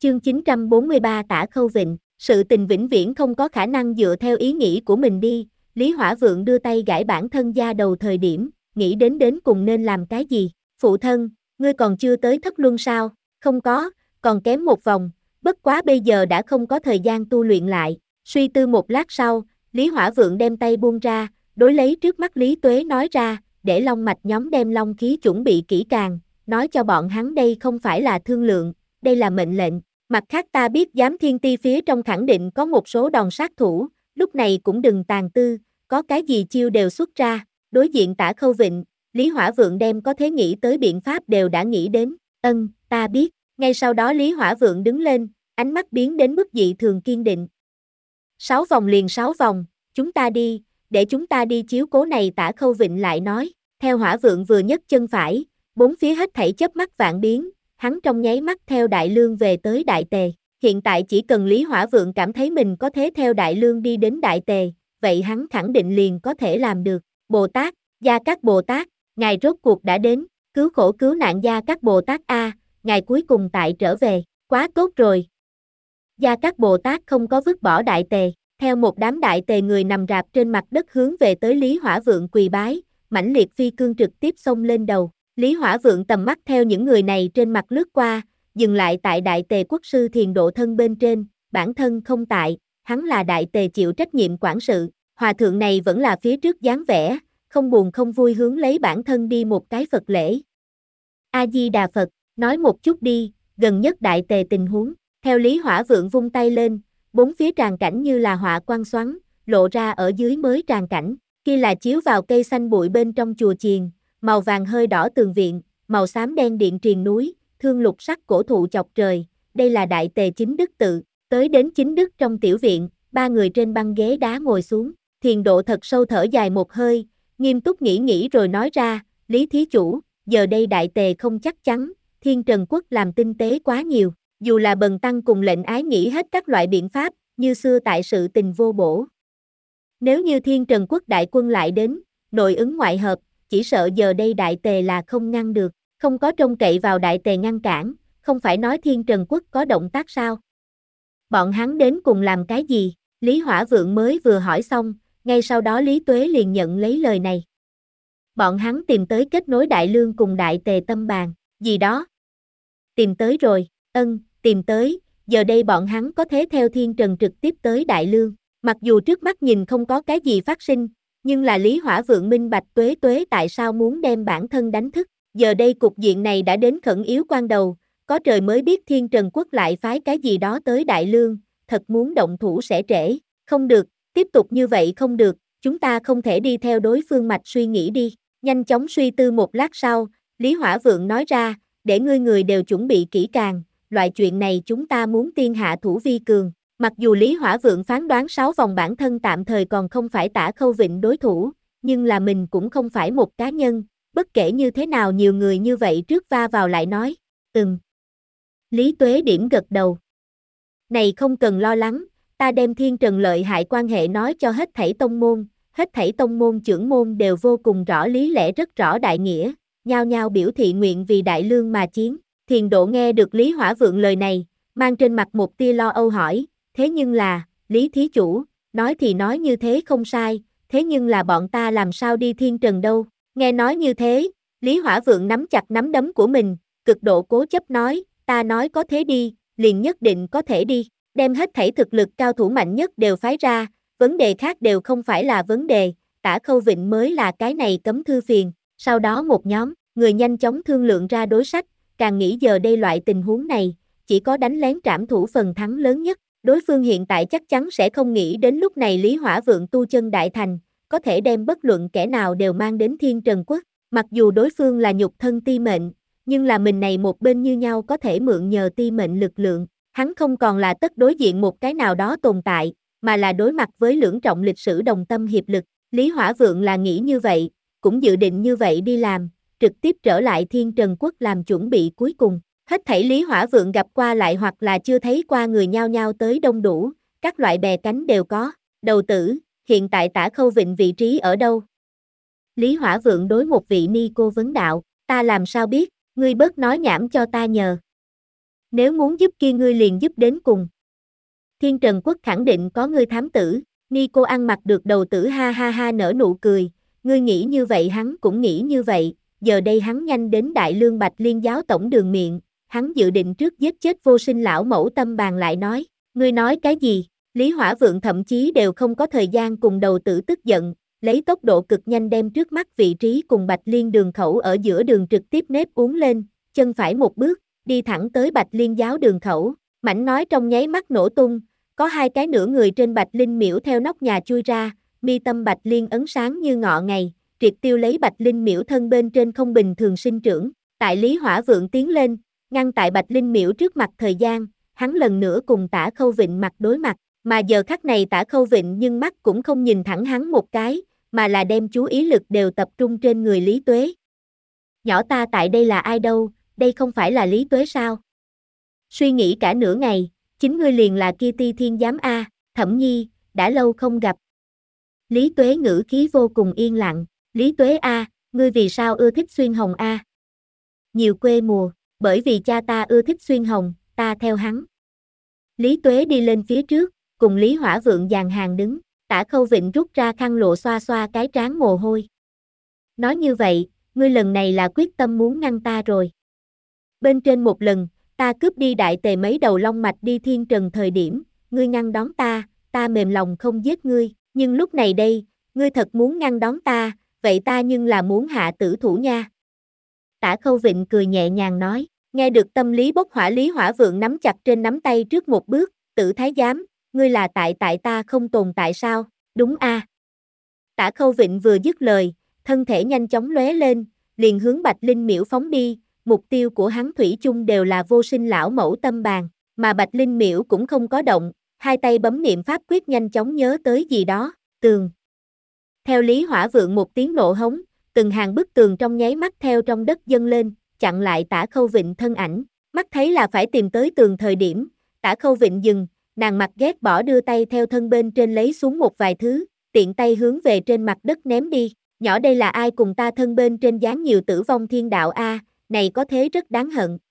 Chương 943 Tả Khâu Vịnh, sự tình vĩnh viễn không có khả năng dựa theo ý nghĩ của mình đi, Lý Hỏa Vượng đưa tay gãi bản thân da đầu thời điểm, nghĩ đến cùng nên làm cái gì, phụ thân, ngươi còn chưa tới Thất Luân sao, không có, còn kém một vòng, bất quá bây giờ đã không có thời gian tu luyện lại, suy tư một lát sau, Lý Hỏa Vượng đem tay buông ra, đối lấy trước mắt Lý Tuế nói ra, để long mạch nhóm đem long khí chuẩn bị kỹ càng, nói cho bọn hắn đây không phải là thương lượng, đây là mệnh lệnh. Mặt khác ta biết giám thiên ti phía trong khẳng định có một số đòn sát thủ, lúc này cũng đừng tàn tư, có cái gì chiêu đều xuất ra, đối diện Tả Khâu Vịnh, Lý Hỏa Vượng đem có thể nghĩ tới biện pháp đều đã nghĩ đến, ta biết, ngay sau đó Lý Hỏa Vượng đứng lên, ánh mắt biến đến mức dị thường kiên định. 6 vòng liền 6 vòng, chúng ta đi, để chúng ta đi chiếu cố này Tả Khâu Vịnh lại nói, theo Hỏa Vượng vừa nhấc chân phải, bốn phía hết thảy chớp mắt vạn biến. Hắn trong nháy mắt theo Đại Lương về tới Đại Tề, hiện tại chỉ cần Lý Hỏa Vượng cảm thấy mình có thể theo Đại Lương đi đến Đại Tề, vậy hắn khẳng định liền có thể làm được. Bồ Tát, Gia Cát Bồ Tát, ngài rốt cuộc đã đến, cứu khổ cứu nạn Gia Cát Bồ Tát a, ngài cuối cùng tại trở về, quá tốt rồi. Gia Cát Bồ Tát không có vứt bỏ Đại Tề, theo một đám Đại Tề người nằm rạp trên mặt đất hướng về tới Lý Hỏa Vượng quỳ bái, mãnh liệt phi cương trực tiếp xông lên đầu. Lý Hỏa Vượng tầm mắt theo những người này trên mặt lướt qua, dừng lại tại Đại Tề quốc sư Thiền Độ Thân bên trên, bản thân không tại, hắn là Đại Tề chịu trách nhiệm quản sự, hòa thượng này vẫn là phía trước dáng vẻ, không buồn không vui hướng lấy bản thân đi một cái Phật lễ. A-di-đà Phật, nói một chút đi, gần nhất Đại Tề tình huống, theo Lý Hỏa Vượng vung tay lên, bốn phía tràng cảnh như là họa quang xoắn, lộ ra ở dưới mới tràng cảnh, kia là chiếu vào cây xanh bụi bên trong chùa chiền. Màu vàng hơi đỏ tường viện, màu xám đen điện triền núi, thương lục sắc cổ thụ chọc trời, đây là Đại Tề Chính Đức tự, tới đến Chính Đức trong tiểu viện, ba người trên băng ghế đá ngồi xuống, Thiền Độ thật sâu thở dài một hơi, nghiêm túc nghĩ rồi nói ra, Lý thí chủ, giờ đây Đại Tề không chắc chắn, Thiên Trần Quốc làm tinh tế quá nhiều, dù là bần tăng cùng lệnh ái nghĩ hết các loại biện pháp, như xưa tại sự tình vô bổ. Nếu như Thiên Trần Quốc đại quân lại đến, nội ứng ngoại hợp, chỉ sợ giờ đây Đại Tề là không ngăn được, không có trông cậy vào Đại Tề ngăn cản, không phải nói Thiên Trần Quốc có động tác sao? Bọn hắn đến cùng làm cái gì? Lý Hỏa Vượng mới vừa hỏi xong, ngay sau đó Lý Tuế liền nhận lấy lời này. Bọn hắn tìm tới kết nối Đại Lương cùng Đại Tề tâm bàn, gì đó? Tìm tới rồi, tìm tới, giờ đây bọn hắn có thể theo Thiên Trần trực tiếp tới Đại Lương, mặc dù trước mắt nhìn không có cái gì phát sinh, nhưng là Lý Hỏa Vượng minh bạch Tuế tại sao muốn đem bản thân đánh thức, giờ đây cục diện này đã đến khẩn yếu quan đầu, có trời mới biết Thiên Trần Quốc lại phái cái gì đó tới Đại Lương, thật muốn động thủ sẽ trễ, không được, tiếp tục như vậy không được, chúng ta không thể đi theo đối phương mạch suy nghĩ đi, nhanh chóng suy tư một lát sau, Lý Hỏa Vượng nói ra, để ngươi người đều chuẩn bị kỹ càng, loại chuyện này chúng ta muốn tiên hạ thủ vi cường. Mặc dù Lý Hỏa Vượng phán đoán 6 vòng bản thân tạm thời còn không phải Tả Khâu Vịnh đối thủ, nhưng là mình cũng không phải một cá nhân, bất kể như thế nào nhiều người như vậy trước va vào lại nói, Lý Tuế điểm gật đầu. Này không cần lo lắng, ta đem Thiên Trần lợi hại quan hệ nói cho hết thảy tông môn trưởng môn đều vô cùng rõ lý lẽ rất rõ đại nghĩa, nhao nhao biểu thị nguyện vì Đại Lương mà chiến. Thiền Độ nghe được Lý Hỏa Vượng lời này, mang trên mặt một tia lo âu hỏi, thế nhưng là, Lý thí chủ, nói thì nói như thế không sai, thế nhưng là bọn ta làm sao đi Thiên Trần đâu, nghe nói như thế, Lý Hỏa Vượng nắm chặt nắm đấm của mình, cực độ cố chấp nói, ta nói có thế đi, liền nhất định có thể đi, đem hết thảy thực lực cao thủ mạnh nhất đều phái ra, vấn đề khác đều không phải là vấn đề, Tả Khâu Vịnh mới là cái này cấm thư phiền, sau đó một nhóm, người nhanh chóng thương lượng ra đối sách, càng nghĩ giờ đây loại tình huống này, chỉ có đánh lén trảm thủ phần thắng lớn nhất. Đối phương hiện tại chắc chắn sẽ không nghĩ đến lúc này Lý Hỏa Vượng tu chân đại thành, có thể đem bất luận kẻ nào đều mang đến Thiên Trần Quốc, mặc dù đối phương là nhục thân ti mệnh, nhưng là mình này một bên như nhau có thể mượn nhờ ti mệnh lực lượng, hắn không còn là tất đối diện một cái nào đó tồn tại, mà là đối mặt với lưỡng trọng lịch sử đồng tâm hiệp lực, Lý Hỏa Vượng là nghĩ như vậy, cũng dự định như vậy đi làm, trực tiếp trở lại Thiên Trần Quốc làm chuẩn bị cuối cùng. Hết thảy Lý Hỏa Vượng gặp qua lại hoặc là chưa thấy qua người nhao nhao tới đông đủ, các loại bè cánh đều có. Đầu tử, hiện tại Tả Khâu Vịnh vị trí ở đâu? Lý Hỏa Vượng đối một vị ni cô vấn đạo, ta làm sao biết, ngươi bớt nói nhảm cho ta nhờ. Nếu muốn giúp kia ngươi liền giúp đến cùng. Thiên Trần Quốc khẳng định có ngươi thám tử, Ni cô ăn mặc được đầu tử ha ha ha nở nụ cười, ngươi nghĩ như vậy hắn cũng nghĩ như vậy, giờ đây hắn nhanh đến Đại Lương Bạch Liên giáo tổng đường miệng, hắn dự định trước giết chết vô sinh lão mẫu Tâm Bàn lại nói, ngươi nói cái gì, Lý Hỏa Vượng thậm chí đều không có thời gian cùng đầu tử tức giận, lấy tốc độ cực nhanh đem trước mắt vị trí cùng Bạch Liên đường khẩu ở giữa đường trực tiếp nếp uốn lên, chân phải một bước, đi thẳng tới Bạch Liên giáo đường khẩu, mảnh nói trong nháy mắt nổ tung, có hai cái nửa người trên Bạch Linh miễu theo nóc nhà chui ra, mi tâm Bạch Liên ấn sáng như ngọ ngày, triệt tiêu lấy Bạch Linh miễu thân bên trên không bình thường sinh trưởng, tại Lý Hỏa Vượng tiến lên, ngăn tại Bạch Linh miễu trước mặt thời gian, hắn lần nữa cùng Tả Khâu Vịnh mặt đối mặt, mà giờ khắc này Tả Khâu Vịnh nhưng mắt cũng không nhìn thẳng hắn một cái, mà là đem chú ý lực đều tập trung trên người Lý Tuế. Nhỏ ta tại đây là ai đâu, đây không phải là Lý Tuế sao? Suy nghĩ cả nửa ngày, chính ngươi liền là kia Ti Thiên Giám A, Thẩm Nhi, đã lâu không gặp. Lý Tuế ngữ khí vô cùng yên lặng, Lý Tuế A, ngươi vì sao ưa thích xuyên hồng A? Nhiều quê mùa, bởi vì cha ta ưa thích xuyên hồng, ta theo hắn. Lý Tuế đi lên phía trước, cùng Lý Hỏa Vượng dàn hàng đứng, Tả Khâu Vịnh rút ra khăn lộ xoa xoa cái trán mồ hôi. Nói như vậy, ngươi lần này là quyết tâm muốn ngăn ta rồi. Bên trên một lần, ta cướp đi Đại Tề mấy đầu long mạch đi Thiên Trần thời điểm, ngươi ngăn đón ta mềm lòng không giết ngươi, nhưng lúc này đây, ngươi thật muốn ngăn đón ta, vậy ta nhưng là muốn hạ tử thủ nha. Tả Khâu Vịnh cười nhẹ nhàng nói, nghe được tâm lý bốc hỏa Lý Hỏa Vượng nắm chặt trên nắm tay trước một bước, Tử Thái Giám, ngươi là tại ta không tồn tại sao, đúng a? Tả Khâu Vịnh vừa dứt lời, thân thể nhanh chóng lóe lên, liền hướng Bạch Linh miễu phóng đi, mục tiêu của hắn thủy chung đều là vô sinh lão mẫu Tâm Bàn, mà Bạch Linh miễu cũng không có động, hai tay bấm niệm pháp quyết nhanh chóng nhớ tới gì đó, tường. Theo Lý Hỏa Vượng một tiếng nộ hống, từng hàng bức tường trong nháy mắt theo trong đất dâng lên, chặn lại Tả Khâu Vịnh thân ảnh, mắt thấy là phải tìm tới tường thời điểm, Tả Khâu Vịnh dừng, nàng mặt ghét bỏ đưa tay theo thân bên trên lấy xuống một vài thứ, tiện tay hướng về trên mặt đất ném đi, nhỏ đây là ai cùng ta thân bên trên dán nhiều tử vong thiên đạo a, này có thế rất đáng hận,